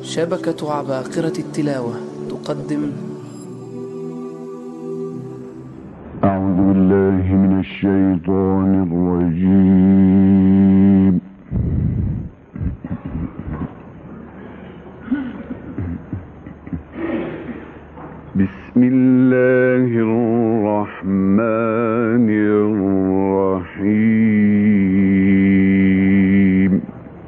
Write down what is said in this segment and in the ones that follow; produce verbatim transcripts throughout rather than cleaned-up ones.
شبكة عباقرة التلاوة تقدم. أعوذ بالله من الشيطان الرجيم. بسم الله الرحمن الرحيم.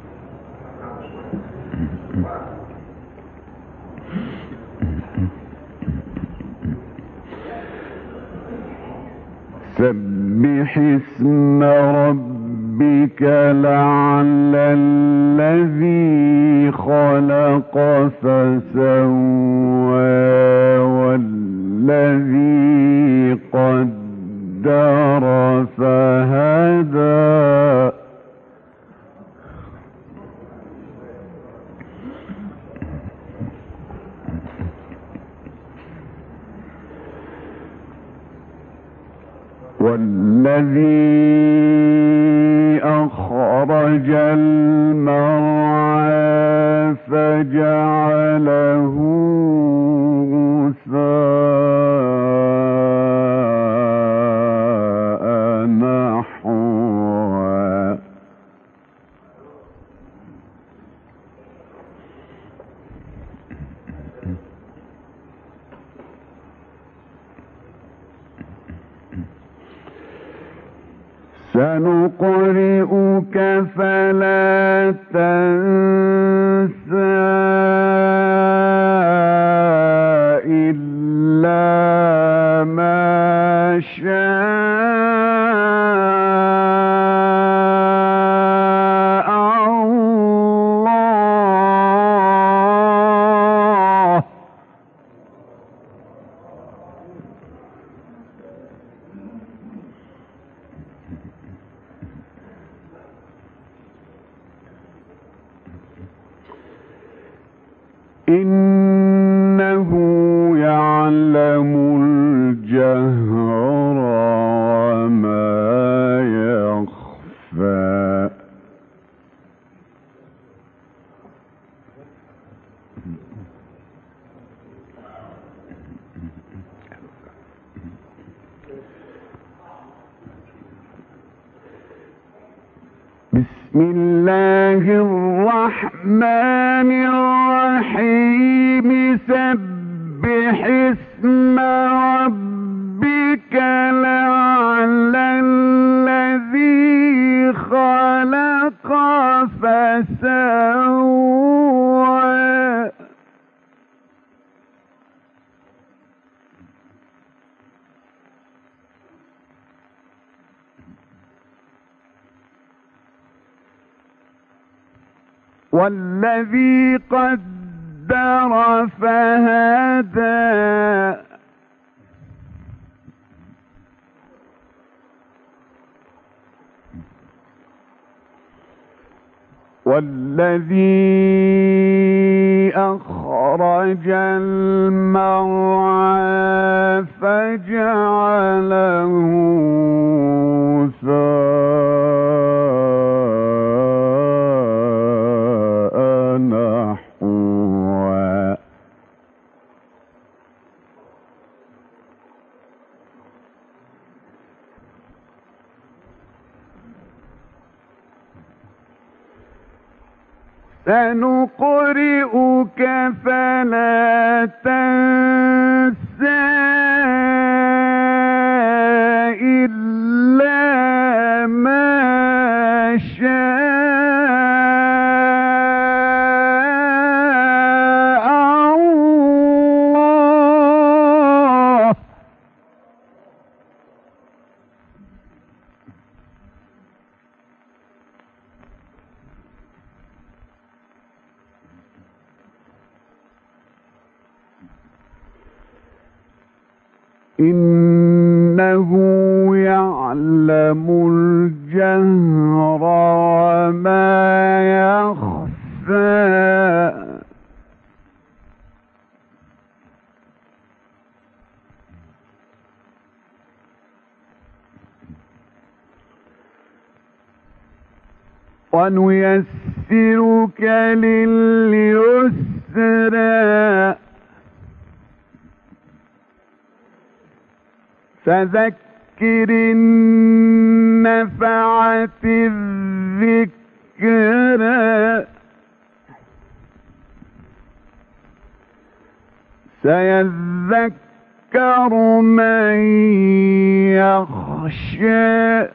سبح اسم ربك الأعلى الذي خلق فسوى والذي قدر فهدى والذي أخرج المرعى فجعله غثاء نحوا سنقرئك فلا تنسى إلا ما شاء الله. إنه يعلم الجهر وما يخفى. بسم الله الرحمن الرحيم. سبح اسم ربك الأعلى الذي خلق فسوى والذي قدر فهدى والذي أخرج المرعى فجعله غثاء نحوا سنقرئك فلا تنسى إلا ما شاء الله. إنه يعلم الجهر وما يخفى. ونيسرك لليسرى يسرا فذكر إن نفعت الذكرى سيذكر من يخشى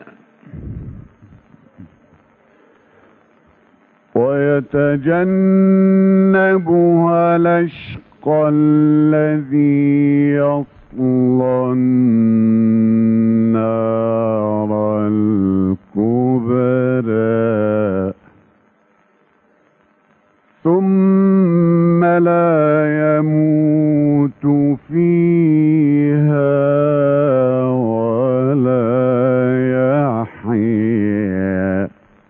ويتجنبها الأشقى الذي يصلى النار الكبرى ثم لا يموت فيها ولا يحيا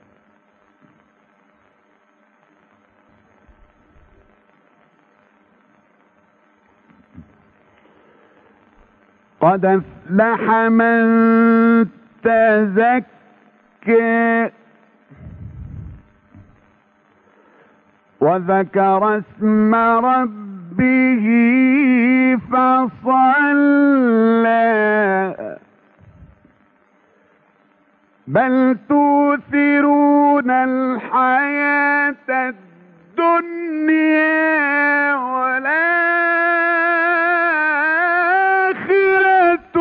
قد أفلح من تزكى وذكر اسم ربه فصلى بل تؤثرون الحياة الدنيا والآخرة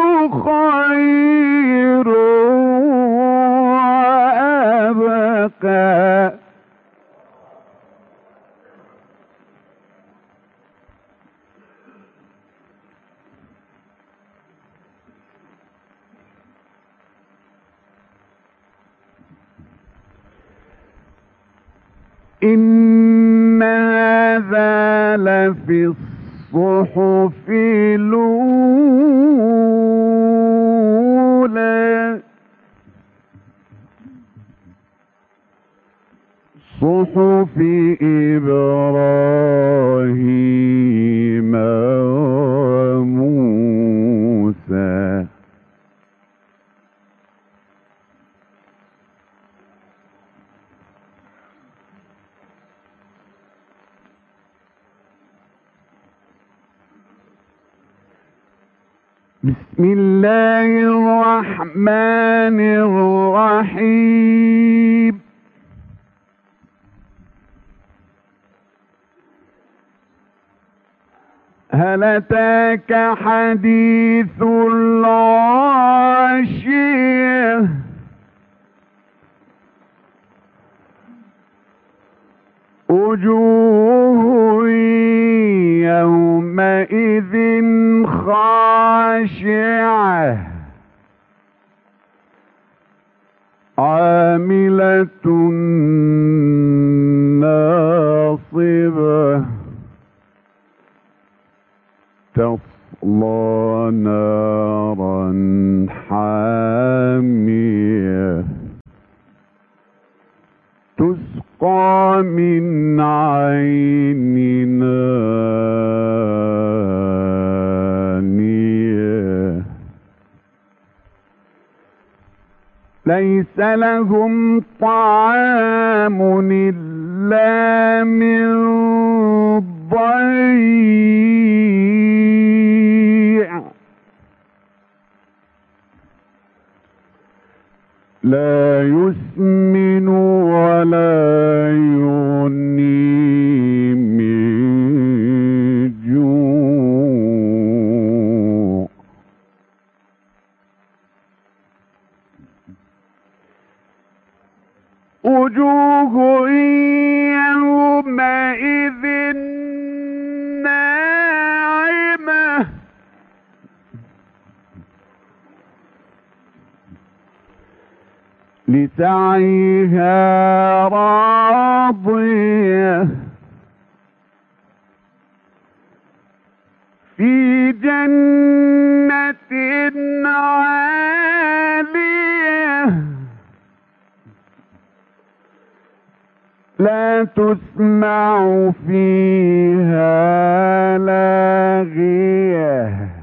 خير وأبقى إن هذا لفي الصحف الأولى صحف إبراهيم وموسى بسم الله الرحمن الرحيم هل أتاك حديث الغاشية وجوه يومئذ خاشعة عاملة ناصبة تصلى نارا حامية تسقى من عين آنية ليس لهم طعام إلا من ضريع لا يسمن ولا يغني من جوع وجوه يومئذ ناعمة لسعيها راضية في جنة عالية لا تسمع فيها لاغية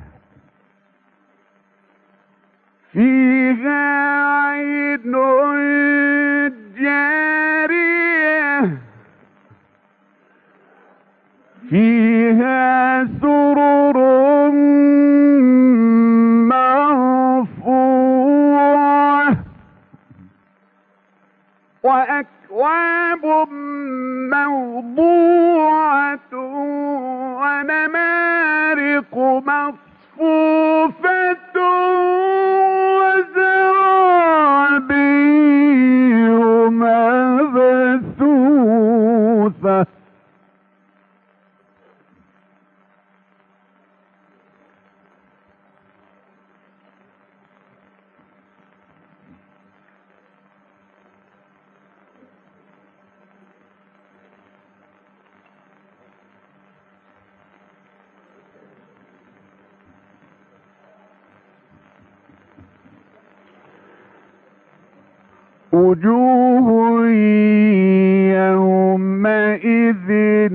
فيها عين جارية وأكواب موضوعة ونمارق مصفوفة وزرابي مبثوثة. وجوه يومئذ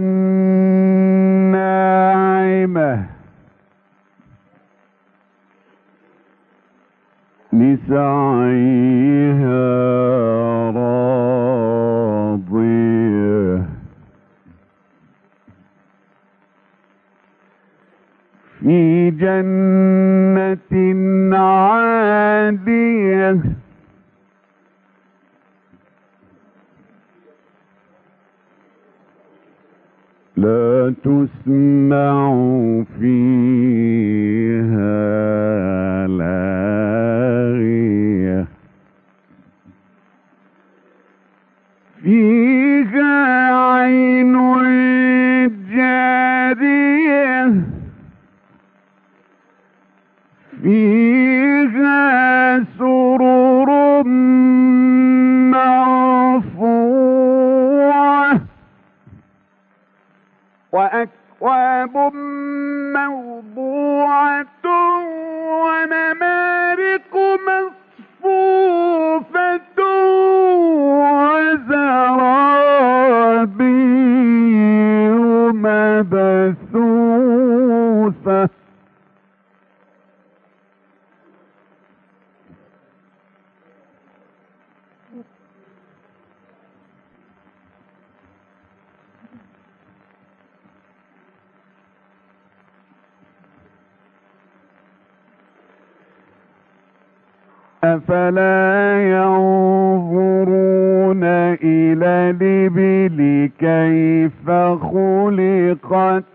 ناعمة لسعيها راضية في جنة عالية لا تسمع فيها لاغية فيها عين جارية فيها سرر مرفوعة وأكواب موضوعة ونمارق مصفوفة وزرابي مبثوثة. أفلا ينظرون إلى الإبل كيف خلقت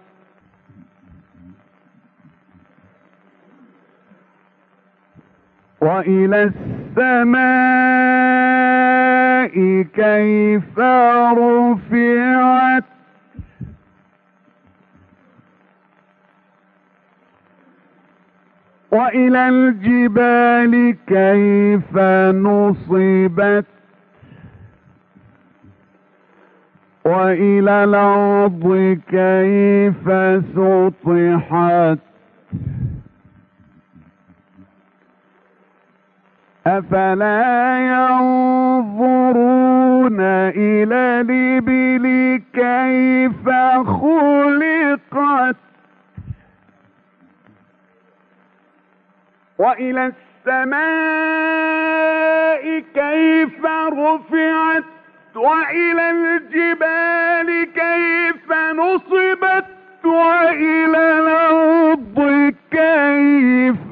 وإلى السماء كيف رفعت وإلى الجبال كيف نصبت وإلى الأرض كيف سطحت أفلا ينظرون إلى الإبل كيف خلقت وإلى السماء كيف رفعت وإلى الجبال كيف نصبت وإلى الأرض كيف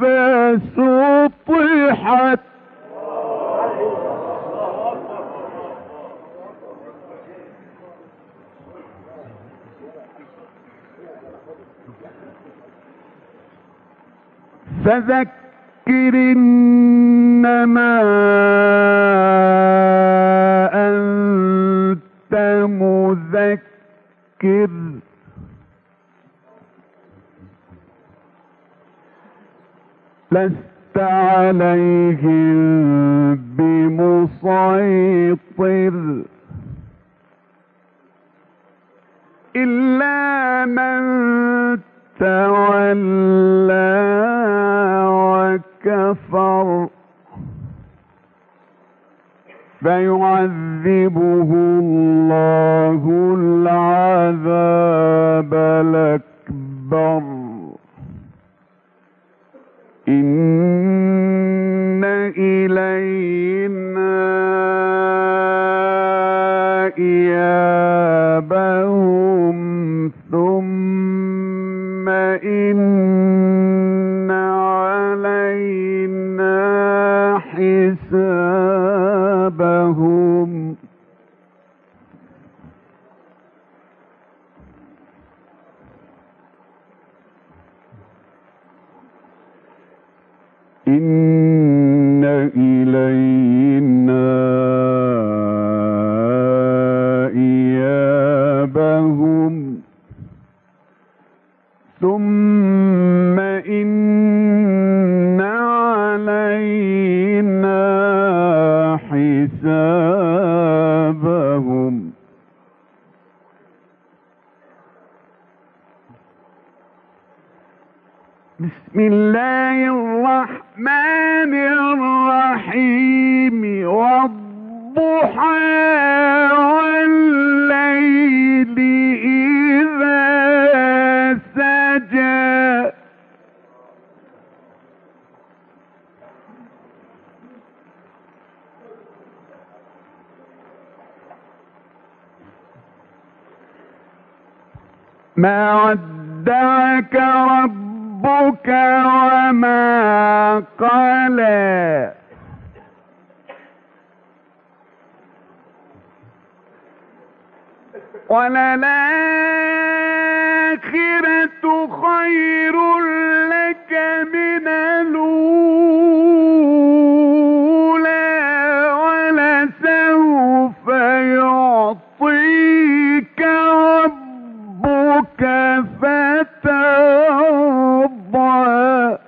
سطحت فذكر إنما أنت مذكر لست عليهم بمسيطر إلا من تولى وكفر فيعذبه الله العذاب الأكبر إن إلينا إيابهم ثم إن علينا حسابهم بسم الله الرحمن الرحيم والضحى والليل إذا سجى ما ودعك ربك وما قلى وللآخرة خير لك من الأولى ولسوف يعطيك ربك فترضى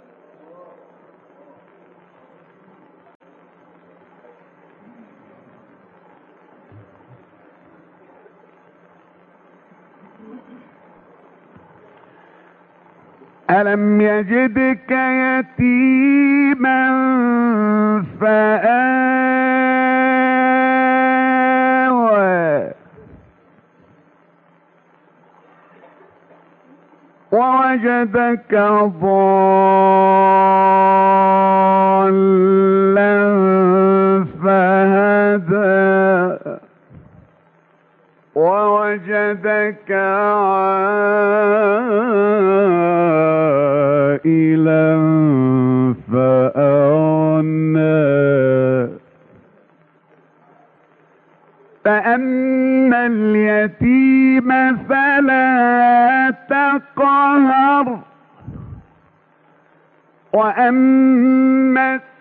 ألم يجدك يتيما فآوى ووجدك ضالا فهدى ووجدك عائلا فأغنى فأما اليتيم فلا تقهر وأما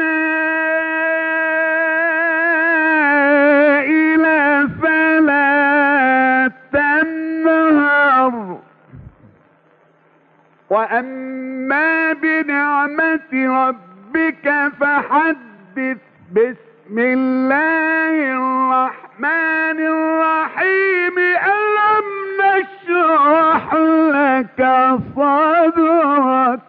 السائل فلا تنهر وأما بنعمة ربك فحدث بسم الله الرحمن الرحيم ألم نشرح لك صدرك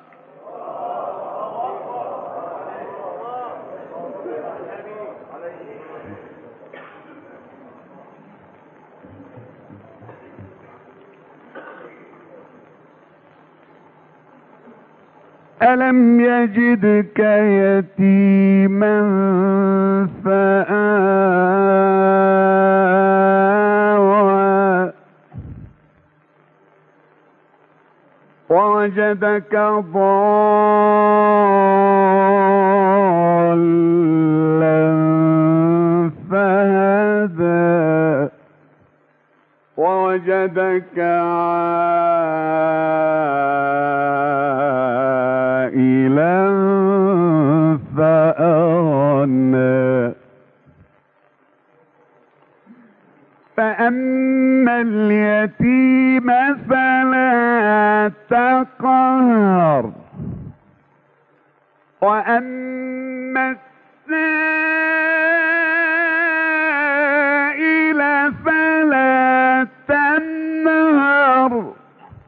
ألم يجدك يتيما فآوى ووجدك ضالا فهدى ووجدك عائلا فأغنى فأما اليتيم فلا تقهر وأما السائل فلا تنهر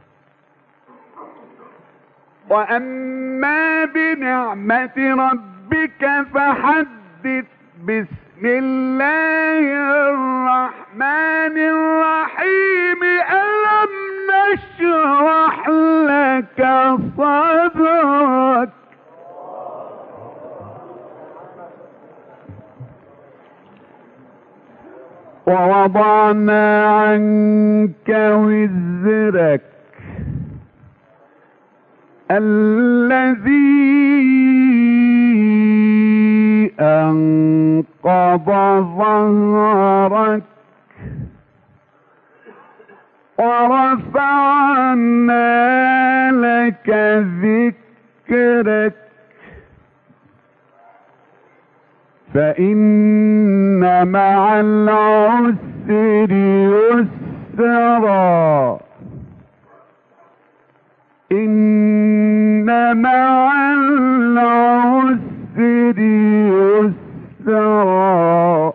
وأما بنعمة ربك فحدث بسم الله الرحمن الرحيم ألم نشرح لك صدرك ووضعنا عنك وزرك الذي أنقض ظهرك ورفعنا لك ذكرك فإن مع العسر يسرا إن مع العسر يسرا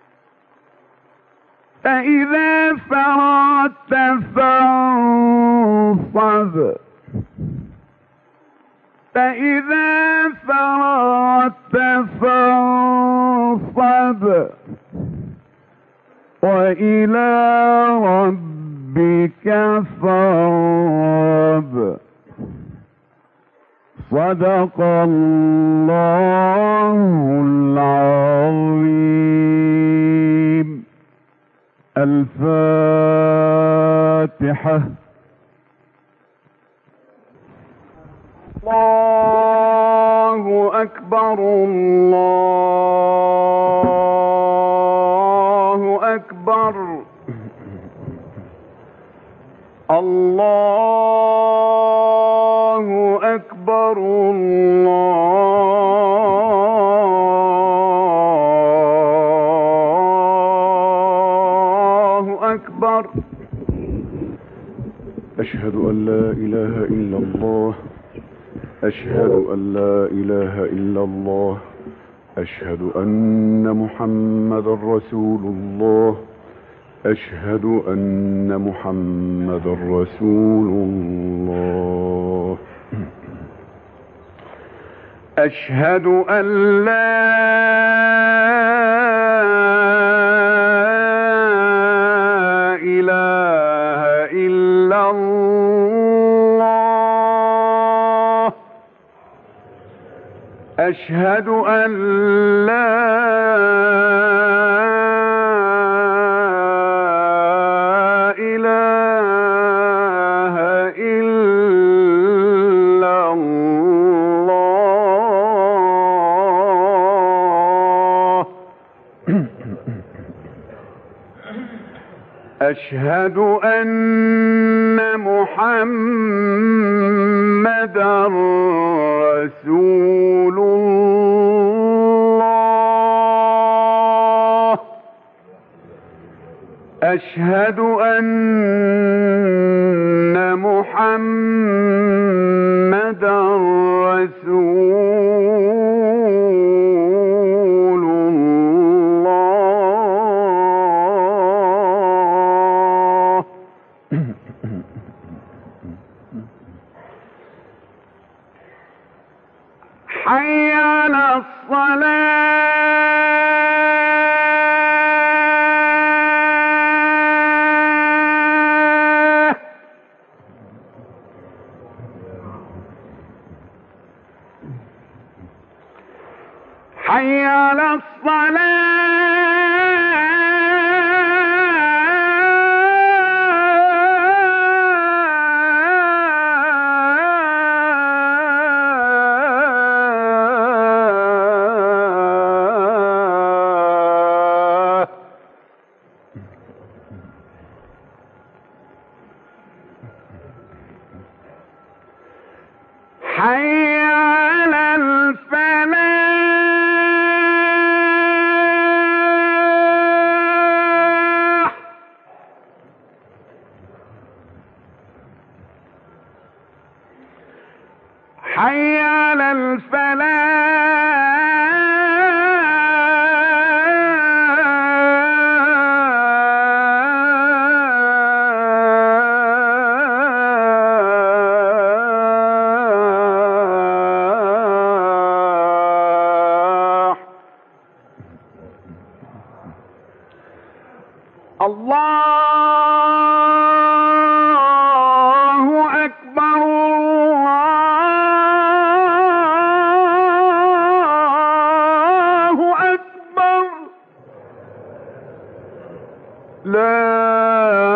فإذا فرغت فانصب فانصب فإذا فرغت فانصب وإلى ربك فارغب. صدق الله العظيم. الفاتحة. الله أكبر الله أكبر الله أكبر الله أكبر. أشهد أن لا إله إلا الله أشهد أن لا إله إلا الله أشهد أن محمد رسول الله أشهد أن محمد رسول الله. أشهد أن لا إله إلا الله أشهد أن لا إله إلا الله أشهد أن محمدًا رسول الله أشهد أن محمدًا رسول الله. حي على الصلاة. حي على الصلاة. حي على الفلاح. حي على الفلاح. الله أكبر الله أكبر. لا